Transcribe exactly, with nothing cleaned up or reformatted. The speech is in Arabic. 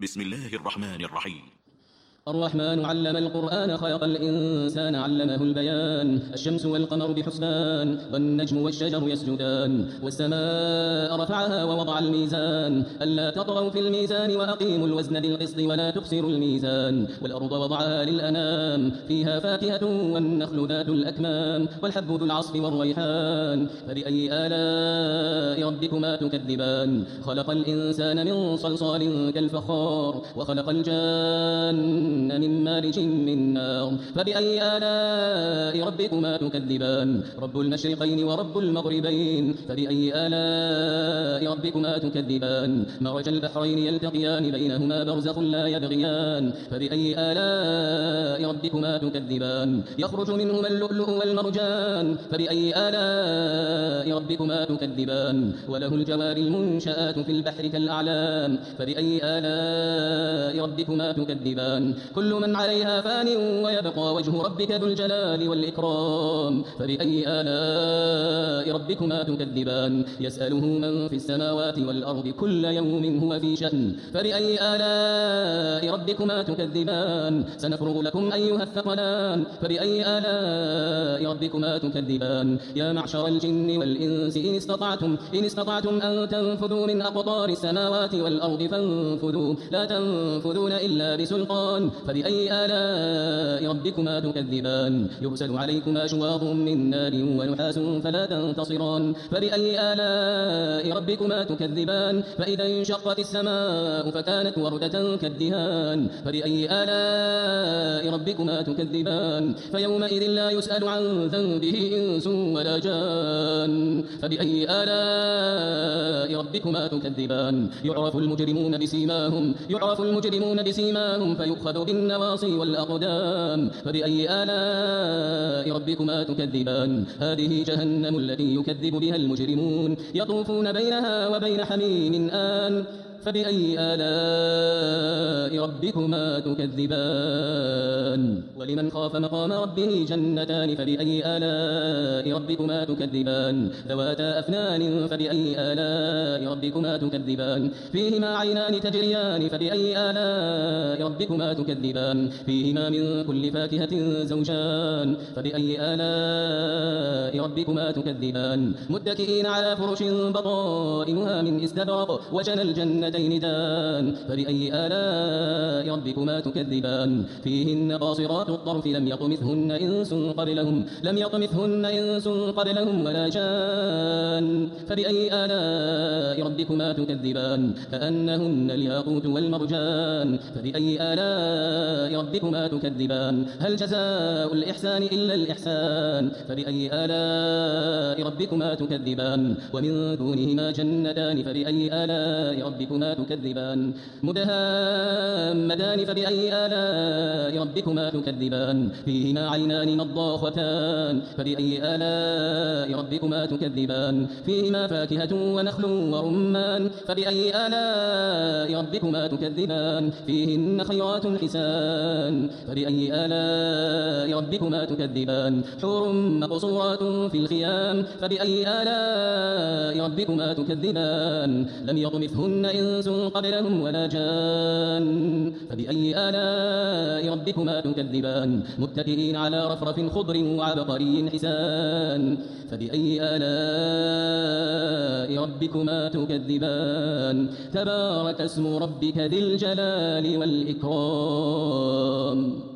بسم الله الرحمن الرحيم. الرحمن علم القرآن خلق الإنسان علمه البيان. الشمس والقمر بحسبان والنجم والشجر يسجدان والسماء رفعها ووضع الميزان ألا تطغوا في الميزان وأقيموا الوزن بالقسط ولا تخسروا الميزان والأرض وضعها للأنام فيها فاكهة والنخل ذات الأكمام والحب ذو العصف والريحان فبأي آلاء ربكما تكذبان. خلق الإنسان من صلصال كالفخار وخلق الجان من مارج من نار فبأي آلاء ربكما تكذبان. رب المشرقين ورب المغربين فبأي آلاء ربكما تكذبان. مرج البحرين يلتقيان بينهما برزخ لا يبغيان فبأي آلاء ربكما تكذبان. يخرج منهما اللؤلؤ والمرجان فبأي آلاء ربكما تكذبان. وله الجوار المنشآت في البحر كالأعلام فبأي آلاء ربكما تكذبان. كل من عليها فان ويبقى وجه ربك ذو الجلال والإكرام فبأي آلاء ربكما تكذبان. يسأله من في السماوات والأرض كل يوم هو في شأن فبأي آلاء ربكما تكذبان. سنفرغ لكم أيها الثقلان فبأي آلاء ربكما تكذبان. يا معشر الجن والإنس إن استطعتم إن استطعتم أن تنفذوا من أقطار السماوات والأرض فانفذوا لا تنفذون إلا بسلطان فبأي آلاء ربكما تكذبان. يرسل عليكما شواظ من نار ونحاس فلا تنتصران فبأي آلاء ربكما تكذبان. فإذا انشقت السماء فكانت وردة كالدهان فبأي آلاء ربكما تكذبان. فيومئذ لا يسأل عن ذنبه إنس ولا جان فبأي آلاء ربكما تكذبان. يعرف المجرمون بسيماهم يعرف المجرمون بسيماهم فيؤخذ بالنواصي والأقدام فبأي آلاء ربكما تكذبان. هذه جهنم التي يكذب بها المجرمون يطوفون بينها وبين حميم آن فبأي آلاء ربكما تكذبان. ولمن خاف مقام ربه جنتان فبأي آلاء ربكما تكذبان. ذواتا أفنان فبأي آلاء ربكما تكذبان. فيهما عينان تجريان فبأي آلاء ربكما تكذبان. فيهما من كل فاكهة زوجان فبأي آلاء ربكما تكذبان. متكئين على فرش بطائنها من استبرق وجنى الجنة دان فبأي آلاء ربكما تكذبان. فيهن قاصرات الطرف لم يطمثهن إنس قبلهم لم يطمثهن إنس قبلهم ولا جان فبأي آلاء ربكما تكذبان. كأنهن الياقوت والمرجان فبأي آلاء ربكما تكذبان. هل جزاء الإحسان إلا الإحسان فبأي آلاء ربكما تكذبان. ومن دونهما جنتان فبأي آلاء ربكما تكذبان. مدهامتان فبأي آلاء ربكما تكذبان. فيهما عينان نضاختان فبأي آلاء ربكما تكذبان. فيهما فاكهة ونخل ورمان فبأي آلاء ربكما تكذبان. فيهن خيرات حسان فبأي آلاء ربكما تكذبان. حور مقصورات في الخيام فبأي آلاء ربكما تكذبان. لم يطمثهن إنس قبلهم ولا جان فبأي آلاء ربكما تكذبان. متكئين على رفرف خضر وعبقري حسان فبأي آلاء ربكما تكذبان. تبارك اسم ربك ذي الجلال والإكرام.